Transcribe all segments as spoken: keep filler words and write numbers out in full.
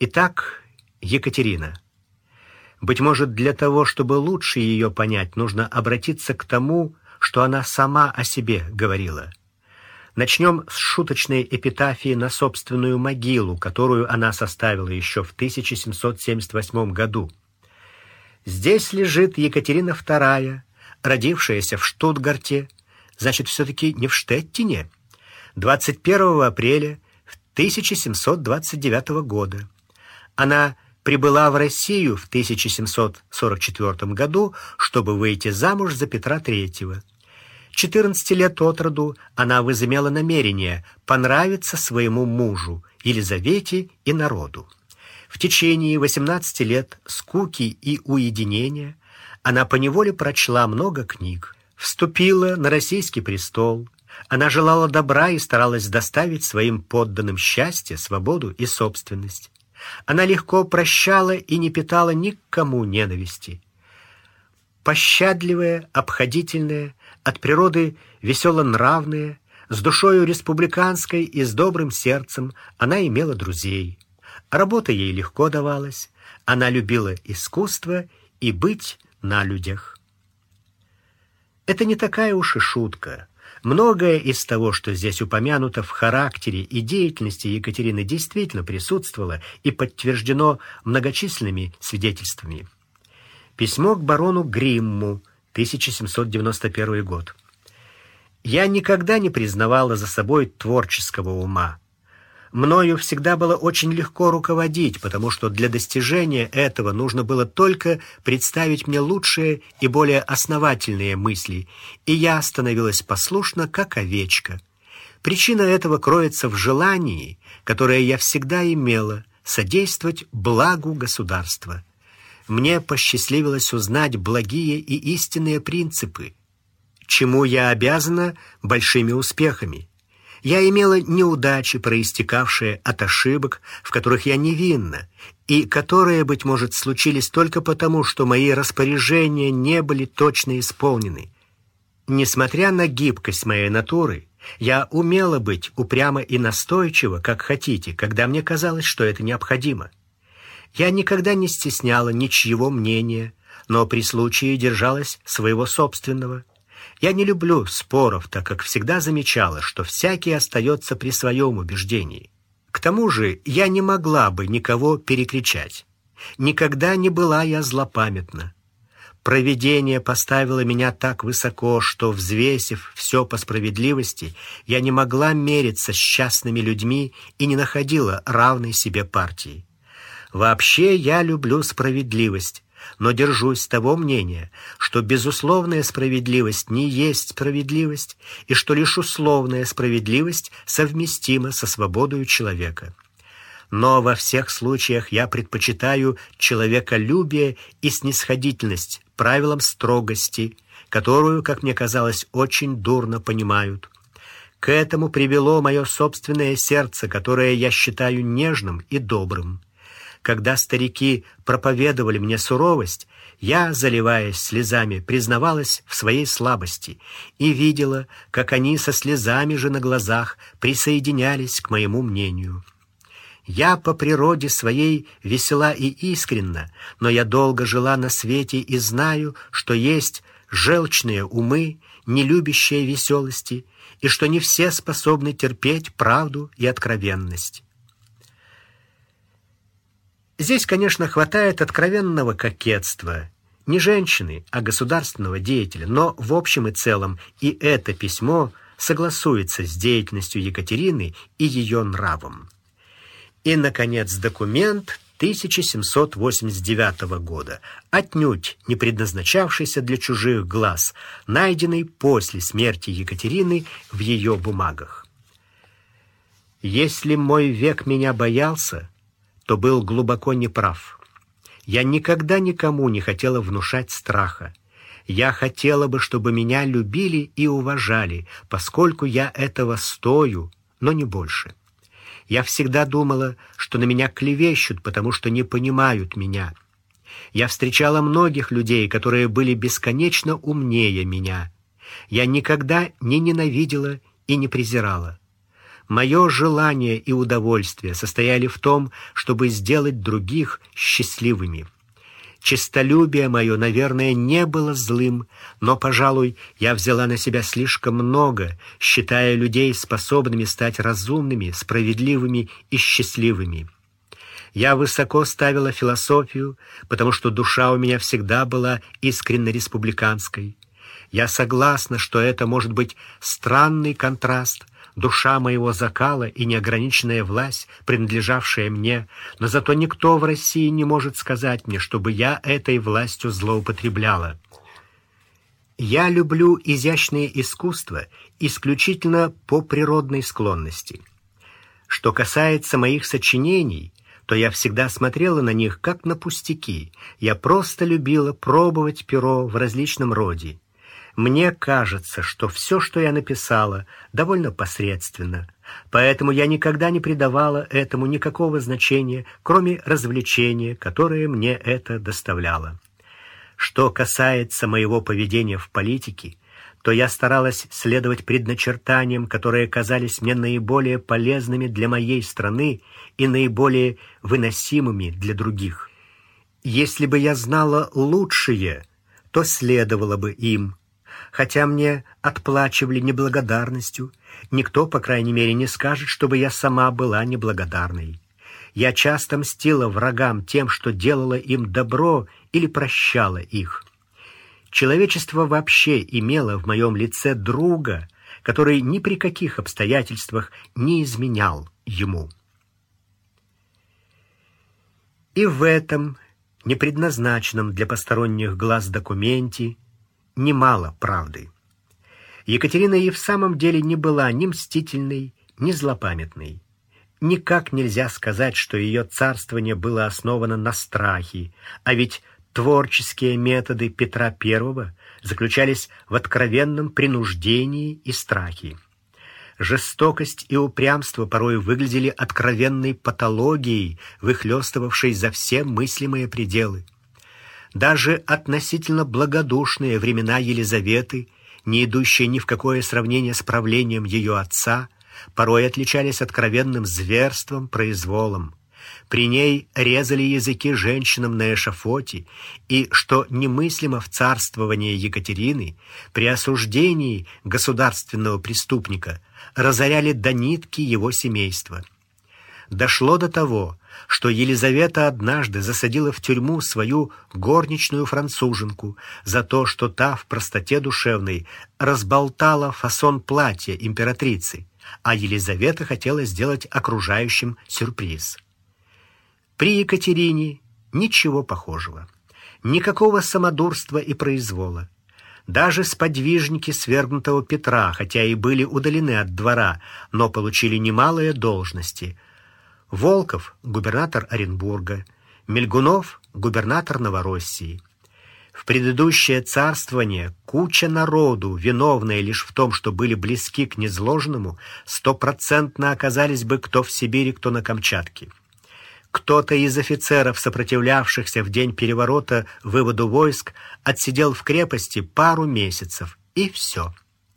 Итак, Екатерина. Быть может, для того, чтобы лучше ее понять, нужно обратиться к тому, что она сама о себе говорила. Начнем с шуточной эпитафии на собственную могилу, которую она составила еще в тысяча семьсот семьдесят восьмом году. «Здесь лежит Екатерина вторая, родившаяся в Штутгарте, значит, все-таки не в Штеттине, двадцать первого апреля тысяча семьсот двадцать девятого года. Она прибыла в Россию в тысяча семьсот сорок четвёртом году, чтобы выйти замуж за Петра третьего. четырнадцати лет от роду она возымела намерение понравиться своему мужу, Елизавете и народу. В течение восемнадцати лет скуки и уединения она поневоле прочла много книг, вступила на российский престол. Она желала добра и старалась доставить своим подданным счастье, свободу и собственность. Она легко прощала и не питала никому ненависти. Пощадливая, обходительная, от природы веселонравная, с душою республиканской и с добрым сердцем, она имела друзей. Работа ей легко давалась. Она любила искусство и быть на людях. Это не такая уж и шутка. Многое из того, что здесь упомянуто в характере и деятельности Екатерины, действительно присутствовало и подтверждено многочисленными свидетельствами. Письмо к барону Гримму, тысяча семьсот девяносто первый год. «Я никогда не признавала за собой творческого ума. Мною всегда было очень легко руководить, потому что для достижения этого нужно было только представить мне лучшие и более основательные мысли, и я становилась послушна, как овечка. Причина этого кроется в желании, которое я всегда имела, содействовать благу государства. Мне посчастливилось узнать благие и истинные принципы, чему я обязана большими успехами. Я имела неудачи, проистекавшие от ошибок, в которых я невинна, и которые, быть может, случились только потому, что мои распоряжения не были точно исполнены. Несмотря на гибкость моей натуры, я умела быть упряма и настойчива, как хотите, когда мне казалось, что это необходимо. Я никогда не стесняла ничьего мнения, но при случае держалась своего собственного. Я не люблю споров, так как всегда замечала, что всякий остается при своем убеждении. К тому же я не могла бы никого перекричать. Никогда не была я злопамятна. Провидение поставило меня так высоко, что, взвесив все по справедливости, я не могла мериться с частными людьми и не находила равной себе партии. Вообще я люблю справедливость, но держусь того мнения, что безусловная справедливость не есть справедливость, и что лишь условная справедливость совместима со свободою человека. Но во всех случаях я предпочитаю человеколюбие и снисходительность правилам строгости, которую, как мне казалось, очень дурно понимают. К этому привело мое собственное сердце, которое я считаю нежным и добрым. Когда старики проповедовали мне суровость, я, заливаясь слезами, признавалась в своей слабости и видела, как они со слезами же на глазах присоединялись к моему мнению. Я по природе своей весела и искренна, но я долго жила на свете и знаю, что есть желчные умы, не любящие веселости, и что не все способны терпеть правду и откровенность. Здесь, конечно, хватает откровенного кокетства, не женщины, а государственного деятеля, но в общем и целом и это письмо согласуется с деятельностью Екатерины и ее нравом. И, наконец, документ тысяча семьсот восемьдесят девятого года, отнюдь не предназначавшийся для чужих глаз, найденный после смерти Екатерины в ее бумагах. «Если мой век меня боялся, то был глубоко неправ. Я никогда никому не хотела внушать страха. Я хотела бы, чтобы меня любили и уважали, поскольку я этого стою, но не больше. Я всегда думала, что на меня клевещут, потому что не понимают меня. Я встречала многих людей, которые были бесконечно умнее меня. Я никогда не ненавидела и не презирала. Мое желание и удовольствие состояли в том, чтобы сделать других счастливыми. Честолюбие мое, наверное, не было злым, но, пожалуй, я взяла на себя слишком много, считая людей способными стать разумными, справедливыми и счастливыми. Я высоко ставила философию, потому что душа у меня всегда была искренне республиканской. Я согласна, что это может быть странный контраст, душа моего закала и неограниченная власть, принадлежавшая мне, но зато никто в России не может сказать мне, чтобы я этой властью злоупотребляла. Я люблю изящные искусства исключительно по природной склонности. Что касается моих сочинений, то я всегда смотрела на них как на пустяки. Я просто любила пробовать перо в различном роде. Мне кажется, что все, что я написала, довольно посредственно, поэтому я никогда не придавала этому никакого значения, кроме развлечения, которое мне это доставляло. Что касается моего поведения в политике, то я старалась следовать предначертаниям, которые казались мне наиболее полезными для моей страны и наиболее выносимыми для других. Если бы я знала лучшее, то следовало бы им. Хотя мне отплачивали неблагодарностью, никто, по крайней мере, не скажет, чтобы я сама была неблагодарной. Я часто мстила врагам тем, что делала им добро или прощала их. Человечество вообще имело в моем лице друга, который ни при каких обстоятельствах не изменял ему. И в этом, непредназначенном для посторонних глаз документе, немало правды. Екатерина и в самом деле не была ни мстительной, ни злопамятной. Никак нельзя сказать, что ее царствование было основано на страхе, а ведь творческие методы Петра Первого заключались в откровенном принуждении и страхе. Жестокость и упрямство порой выглядели откровенной патологией, выхлёстывавшей за все мыслимые пределы. Даже относительно благодушные времена Елизаветы, не идущие ни в какое сравнение с правлением ее отца, порой отличались откровенным зверством, произволом. При ней резали языки женщинам на эшафоте, и, что немыслимо в царствовании Екатерины, при осуждении государственного преступника разоряли до нитки его семейства. Дошло до того, что Елизавета однажды засадила в тюрьму свою горничную француженку за то, что та в простоте душевной разболтала фасон платья императрицы, а Елизавета хотела сделать окружающим сюрприз. При Екатерине ничего похожего, никакого самодурства и произвола. Даже сподвижники свергнутого Петра, хотя и были удалены от двора, но получили немалые должности. Волков — губернатор Оренбурга, Мельгунов — губернатор Новороссии. В предыдущее царствование куча народу, виновная лишь в том, что были близки к незложенному, стопроцентно оказались бы кто в Сибири, кто на Камчатке. Кто-то из офицеров, сопротивлявшихся в день переворота выводу войск, отсидел в крепости пару месяцев, и все.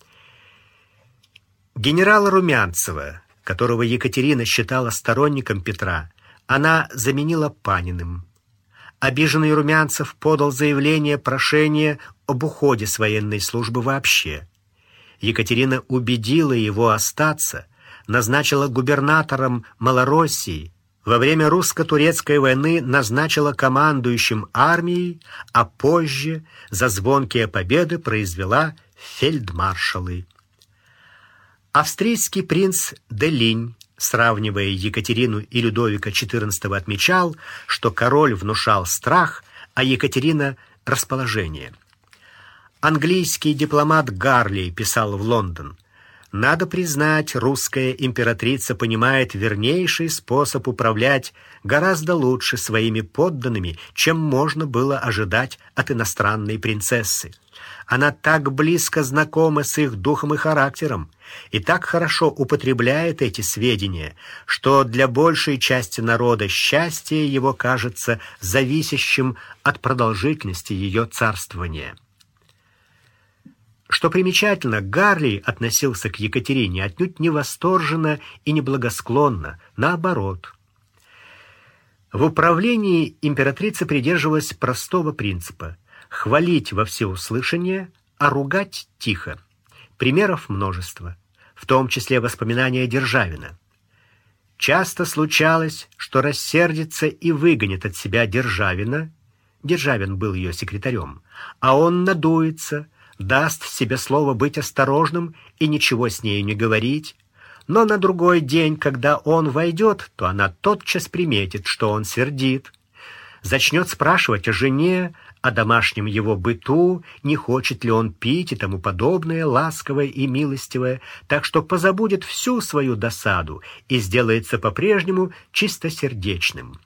Генерала Румянцева, которого Екатерина считала сторонником Петра, она заменила Паниным. Обиженный Румянцев подал заявление прошение об уходе с военной службы вообще. Екатерина убедила его остаться, назначила губернатором Малороссии, во время русско-турецкой войны назначила командующим армией, а позже за звонкие победы произвела фельдмаршалы. Австрийский принц де Линь, сравнивая Екатерину и Людовика четырнадцатого, отмечал, что король внушал страх, а Екатерина — расположение. Английский дипломат Гарли писал в Лондон: «Надо признать, русская императрица понимает вернейший способ управлять гораздо лучше своими подданными, чем можно было ожидать от иностранной принцессы. Она так близко знакома с их духом и характером и так хорошо употребляет эти сведения, что для большей части народа счастье его кажется зависящим от продолжительности ее царствования». Что примечательно, Гарли относился к Екатерине отнюдь не восторженно и не благосклонно, наоборот. В управлении императрица придерживалась простого принципа: хвалить во всеуслышание, а ругать тихо. Примеров множество, в том числе воспоминания Державина. Часто случалось, что рассердится и выгонит от себя Державина, Державин был ее секретарем, а он надуется, даст себе слово быть осторожным и ничего с нею не говорить, но на другой день, когда он войдет, то она тотчас приметит, что он сердит, зачнет спрашивать о жене, о домашнем его быту, не хочет ли он пить и тому подобное, ласковое и милостивое, так что позабудет всю свою досаду и сделается по-прежнему чистосердечным.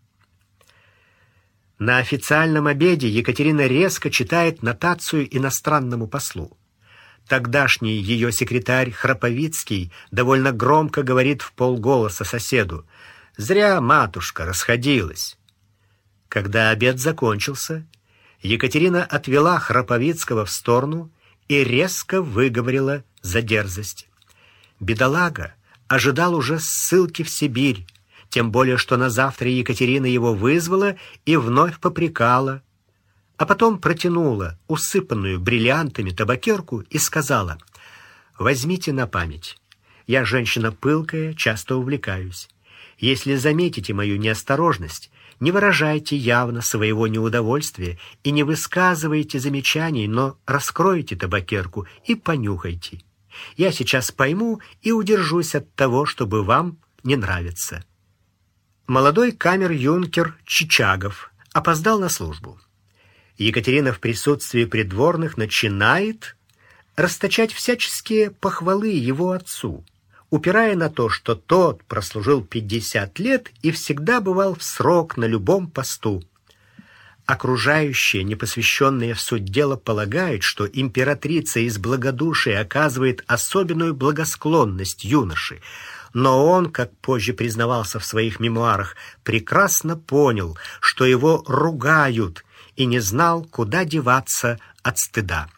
На официальном обеде Екатерина резко читает нотацию иностранному послу. Тогдашний ее секретарь Храповицкий довольно громко говорит вполголоса соседу: «Зря матушка расходилась». Когда обед закончился, Екатерина отвела Храповицкого в сторону и резко выговорила за дерзость. Бедолага ожидал уже ссылки в Сибирь, тем более что на завтра Екатерина его вызвала и вновь попрекала, а потом протянула усыпанную бриллиантами табакерку и сказала: «Возьмите на память. Я женщина пылкая, часто увлекаюсь. Если заметите мою неосторожность, не выражайте явно своего неудовольствия и не высказывайте замечаний, но раскройте табакерку и понюхайте. Я сейчас пойму и удержусь от того, чтобы вам не нравиться». Молодой камер-юнкер Чичагов опоздал на службу. Екатерина в присутствии придворных начинает расточать всяческие похвалы его отцу, упирая на то, что тот прослужил пятьдесят лет и всегда бывал в срок на любом посту. Окружающие, непосвященные в суть дела, полагают, что императрица из благодушия оказывает особенную благосклонность юноше, но он, как позже признавался в своих мемуарах, прекрасно понял, что его ругают, и не знал, куда деваться от стыда.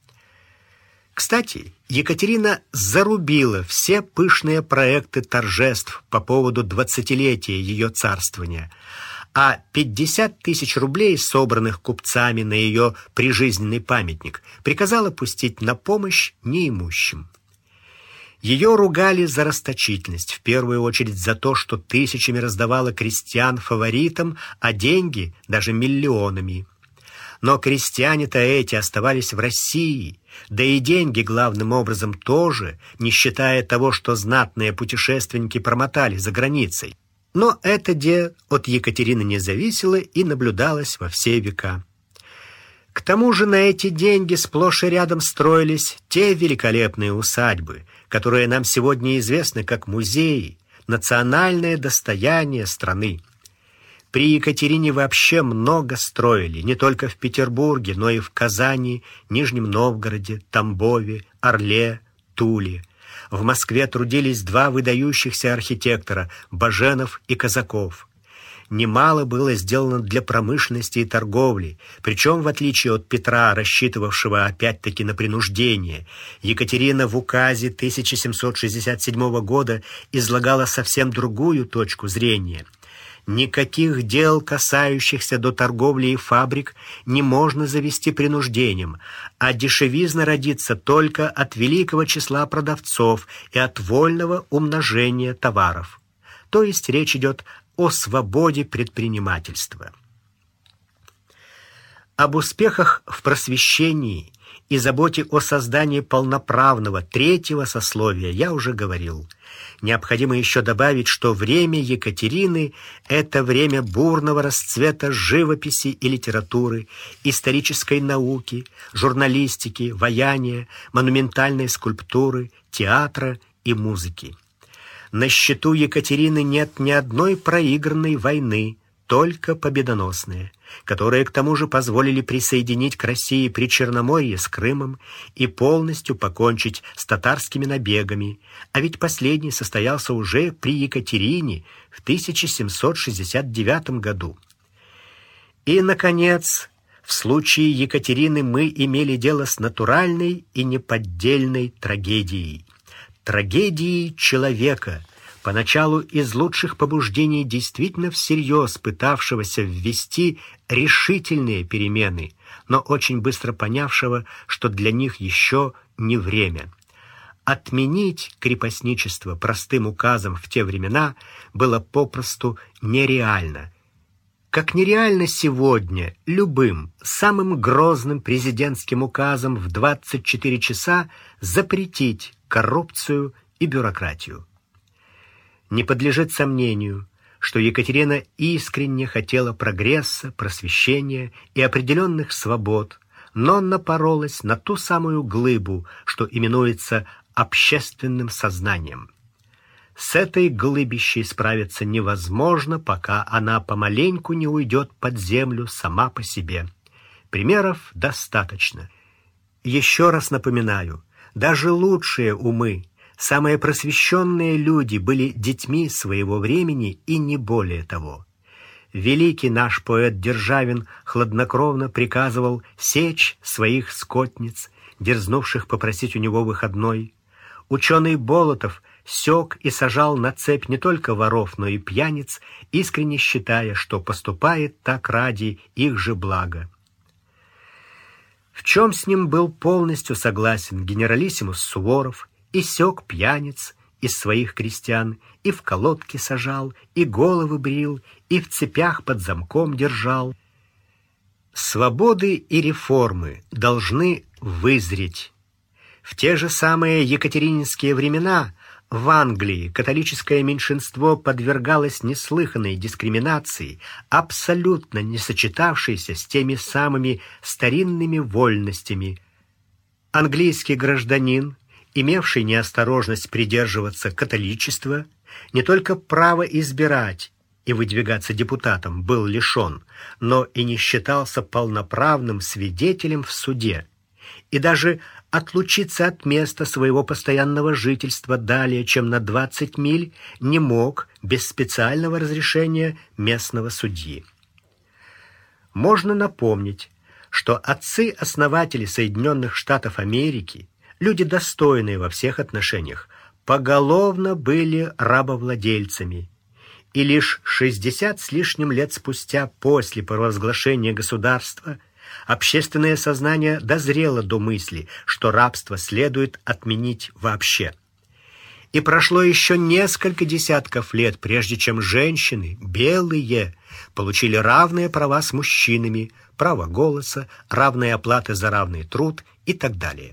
Кстати, Екатерина зарубила все пышные проекты торжеств по поводу двадцатилетия ее царствования, а пятьдесят тысяч рублей, собранных купцами на ее прижизненный памятник, приказала пустить на помощь неимущим. Ее ругали за расточительность, в первую очередь за то, что тысячами раздавала крестьян-фаворитам, а деньги даже миллионами. Но крестьяне-то эти оставались в России, да и деньги главным образом тоже, не считая того, что знатные путешественники промотали за границей. Но это де от Екатерины не зависело и наблюдалось во все века. К тому же на эти деньги сплошь и рядом строились те великолепные усадьбы, которые нам сегодня известны как музеи, национальное достояние страны. При Екатерине вообще много строили, не только в Петербурге, но и в Казани, Нижнем Новгороде, Тамбове, Орле, Туле. В Москве трудились два выдающихся архитектора – Баженов и Казаков. Немало было сделано для промышленности и торговли, причем, в отличие от Петра, рассчитывавшего опять-таки на принуждение, Екатерина в указе тысяча семьсот шестьдесят седьмого года излагала совсем другую точку зрения. Никаких дел, касающихся до торговли и фабрик, не можно завести принуждением, а дешевизна родится только от великого числа продавцов и от вольного умножения товаров. То есть речь идет о свободе предпринимательства. Об успехах в просвещении и заботе о создании полноправного третьего сословия я уже говорил. Необходимо еще добавить, что время Екатерины – это время бурного расцвета живописи и литературы, исторической науки, журналистики, ваяния, монументальной скульптуры, театра и музыки. На счету Екатерины нет ни одной проигранной войны, только победоносные, которые к тому же позволили присоединить к России Причерноморье с Крымом и полностью покончить с татарскими набегами, а ведь последний состоялся уже при Екатерине в тысяча семьсот шестьдесят девятом году. И, наконец, В случае Екатерины мы имели дело с натуральной и неподдельной трагедией. Трагедией человека, поначалу из лучших побуждений действительно всерьез пытавшегося ввести решительные перемены, но очень быстро понявшего, что для них еще не время. Отменить крепостничество простым указом в те времена было попросту нереально. Как нереально сегодня любым самым грозным президентским указом в двадцать четыре часа запретить коррупцию и бюрократию. Не подлежит сомнению, что Екатерина искренне хотела прогресса, просвещения и определенных свобод, но напоролась на ту самую глыбу, что именуется общественным сознанием. С этой глыбищей справиться невозможно, пока она помаленьку не уйдет под землю сама по себе. Примеров достаточно. Еще раз напоминаю, даже лучшие умы, самые просвещенные люди были детьми своего времени и не более того. Великий наш поэт Державин хладнокровно приказывал сечь своих скотниц, дерзнувших попросить у него выходной. Ученый Болотов сёк и сажал на цепь не только воров, но и пьяниц, искренне считая, что поступает так ради их же блага. В чем с ним был полностью согласен генералиссимус Суворов, и сёк пьяниц из своих крестьян, и в колодки сажал, и головы брил, и в цепях под замком держал. Свободы и реформы должны вызреть. В те же самые екатерининские времена в Англии католическое меньшинство подвергалось неслыханной дискриминации, абсолютно не сочетавшейся с теми самыми старинными вольностями. Английский гражданин, имевший неосторожность придерживаться католичества, не только права избирать и выдвигаться депутатом был лишен, но и не считался полноправным свидетелем в суде, и даже отлучиться от места своего постоянного жительства далее, чем на двадцать миль, не мог без специального разрешения местного судьи. Можно напомнить, что отцы-основатели Соединенных Штатов Америки, люди достойные во всех отношениях, поголовно были рабовладельцами, и лишь шестьдесят с лишним лет спустя после провозглашения государства общественное сознание дозрело до мысли, что рабство следует отменить вообще. И прошло еще несколько десятков лет, прежде чем женщины, белые, получили равные права с мужчинами, право голоса, равные оплаты за равный труд и так далее.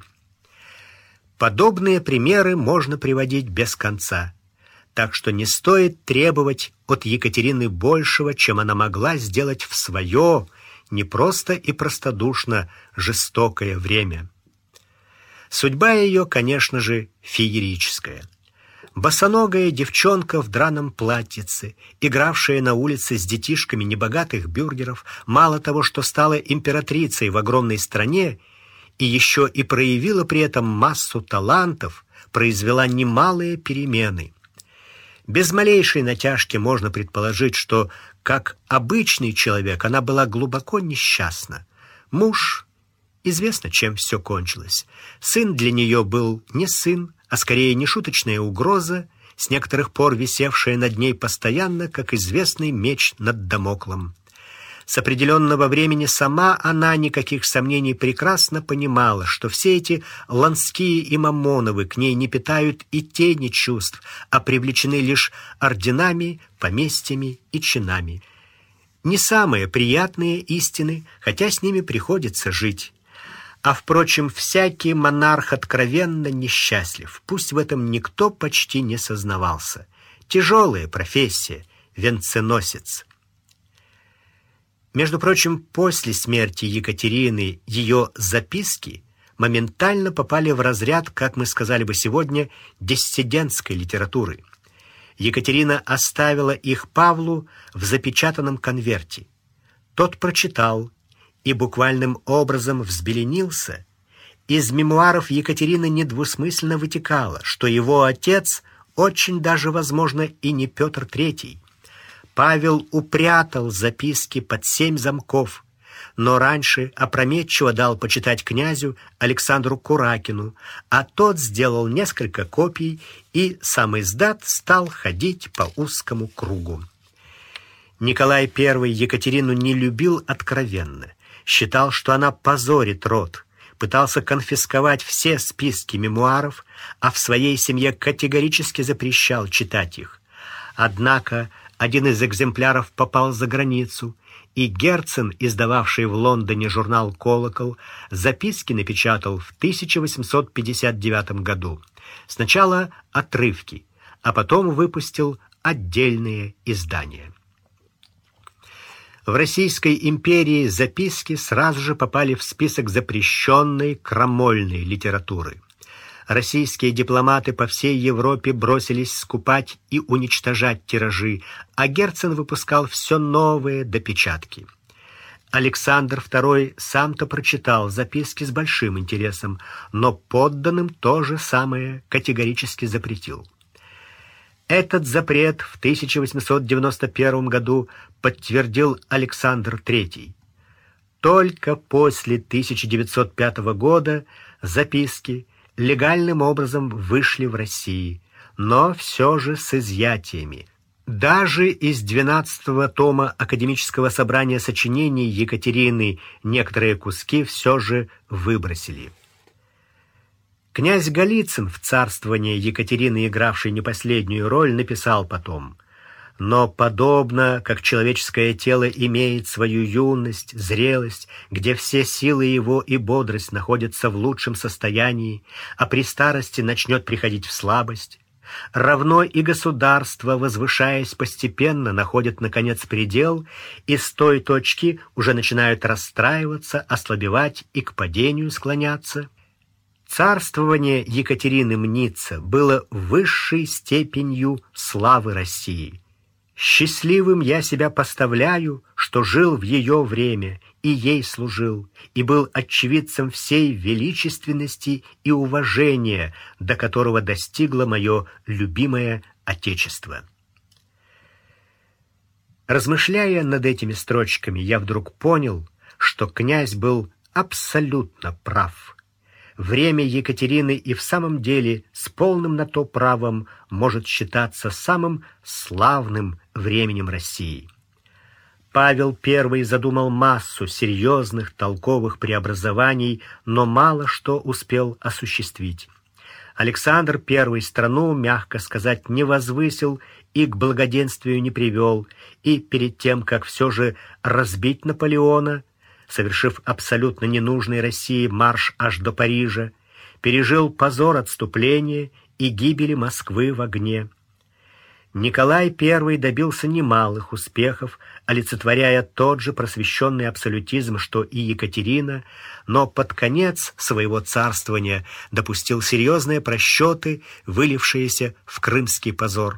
Подобные примеры можно приводить без конца, так что не стоит требовать от Екатерины большего, чем она могла сделать в свое не просто и простодушно жестокое время. Судьба ее, конечно же, феерическая. Босоногая девчонка в драном платьице, игравшая на улице с детишками небогатых бюргеров, мало того, что стала императрицей в огромной стране, и еще и проявила при этом массу талантов, произвела немалые перемены. Без малейшей натяжки можно предположить, что, как обычный человек, она была глубоко несчастна. Муж, известно, чем все кончилось. Сын для нее был не сын, а скорее нешуточная угроза, с некоторых пор висевшая над ней постоянно, как известный меч над Дамоклом. С определенного времени сама она, никаких сомнений, прекрасно понимала, что все эти Ланские и Мамоновы к ней не питают и тени чувств, а привлечены лишь орденами, поместьями и чинами. Не самые приятные истины, хотя с ними приходится жить. А, впрочем, всякий монарх откровенно несчастлив, пусть в этом никто почти не сознавался. Тяжелая профессия — венценосец. Между прочим, после смерти Екатерины ее записки моментально попали в разряд, как мы сказали бы сегодня, диссидентской литературы. Екатерина оставила их Павлу в запечатанном конверте. Тот прочитал и буквальным образом взбеленился. Из мемуаров Екатерины недвусмысленно вытекало, что его отец очень даже, возможно, и не Петр Третий. Павел упрятал записки под семь замков, но раньше опрометчиво дал почитать князю Александру Куракину, а тот сделал несколько копий, и сам издат стал ходить по узкому кругу. Николай Первый Екатерину не любил откровенно, считал, что она позорит род, пытался конфисковать все списки мемуаров, а в своей семье категорически запрещал читать их. Однако один из экземпляров попал за границу, и Герцен, издававший в Лондоне журнал «Колокол», записки напечатал в тысяча восемьсот пятьдесят девятом году. Сначала отрывки, а потом выпустил отдельные издания. В Российской империи записки сразу же попали в список запрещенной крамольной литературы. Российские дипломаты по всей Европе бросились скупать и уничтожать тиражи, а Герцен выпускал все новые допечатки. Александр Второй сам-то прочитал записки с большим интересом, но подданным то же самое категорически запретил. Этот запрет в тысяча восемьсот девяносто первом году подтвердил Александр Третий. Только после тысяча девятьсот пятого года записки легальным образом вышли в России, но все же с изъятиями. Даже из двенадцатого тома Академического собрания сочинений Екатерины некоторые куски все же выбросили. Князь Голицын, в царствовании Екатерины игравший не последнюю роль, написал потом: «Но подобно, как человеческое тело имеет свою юность, зрелость, где все силы его и бодрость находятся в лучшем состоянии, а при старости начнет приходить в слабость, равно и государство, возвышаясь постепенно, находит, наконец, предел, и с той точки уже начинают расстраиваться, ослабевать и к падению склоняться». Царствование Екатерины мнится было высшей степенью славы России. Счастливым я себя поставляю, что жил в ее время и ей служил, и был очевидцем всей величественности и уважения, до которого достигло мое любимое Отечество. Размышляя над этими строчками, я вдруг понял, что князь был абсолютно прав. Время Екатерины и в самом деле с полным на то правом может считаться самым славным временем России. Павел Первый задумал массу серьезных толковых преобразований, но мало что успел осуществить. Александр Первый страну, мягко сказать, не возвысил и к благоденствию не привел, и перед тем, как все же разбить Наполеона, совершив абсолютно ненужный России марш аж до Парижа, пережил позор отступления и гибели Москвы в огне. Николай Первый добился немалых успехов, олицетворяя тот же просвещенный абсолютизм, что и Екатерина, но под конец своего царствования допустил серьезные просчеты, вылившиеся в крымский позор.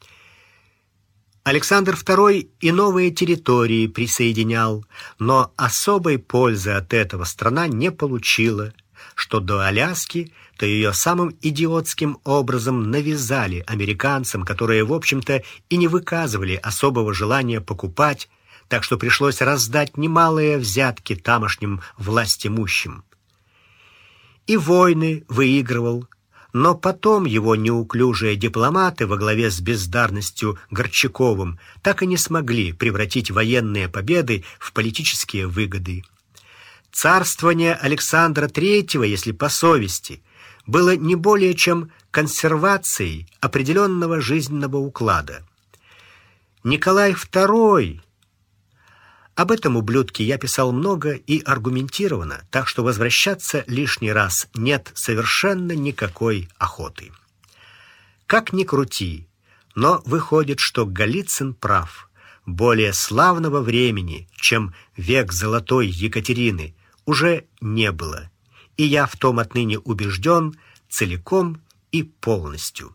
Александр Второй и новые территории присоединял, но особой пользы от этого страна не получила. Что до Аляски, то ее самым идиотским образом навязали американцам, которые, в общем-то, и не выказывали особого желания покупать, так что пришлось раздать немалые взятки тамошним властимущим. И войны выигрывал, но потом его неуклюжие дипломаты во главе с бездарностью Горчаковым так и не смогли превратить военные победы в политические выгоды. Царствование Александра Третьего, если по совести, было не более чем консервацией определенного жизненного уклада. Николай Второй... Об этом ублюдке я писал много и аргументированно, так что возвращаться лишний раз нет совершенно никакой охоты. Как ни крути, но выходит, что Голицын прав. Более славного времени, чем век золотой Екатерины, уже не было, и я в том отныне убежден целиком и полностью.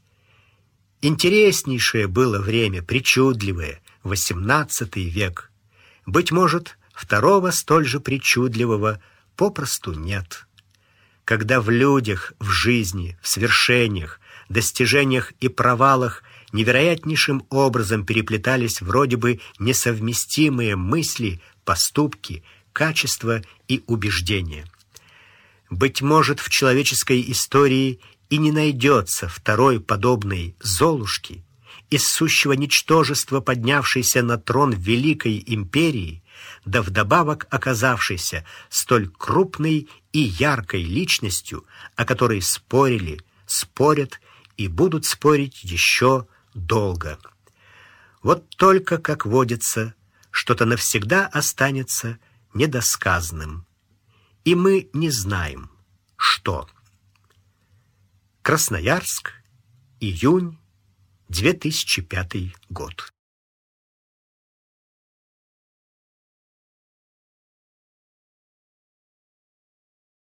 Интереснейшее было время, причудливое, восемнадцатый век. Быть может, второго столь же причудливого попросту нет. Когда в людях, в жизни, в свершениях, достижениях и провалах невероятнейшим образом переплетались вроде бы несовместимые мысли, поступки, качества и убеждения. Быть может, в человеческой истории и не найдется второй подобной Золушки, из сущего ничтожества поднявшейся на трон великой империи, да вдобавок оказавшейся столь крупной и яркой личностью, о которой спорили, спорят и будут спорить еще долго. Вот только, как водится, что-то навсегда останется недосказанным, и мы не знаем, что. Красноярск, июнь, две тысячи пятый год.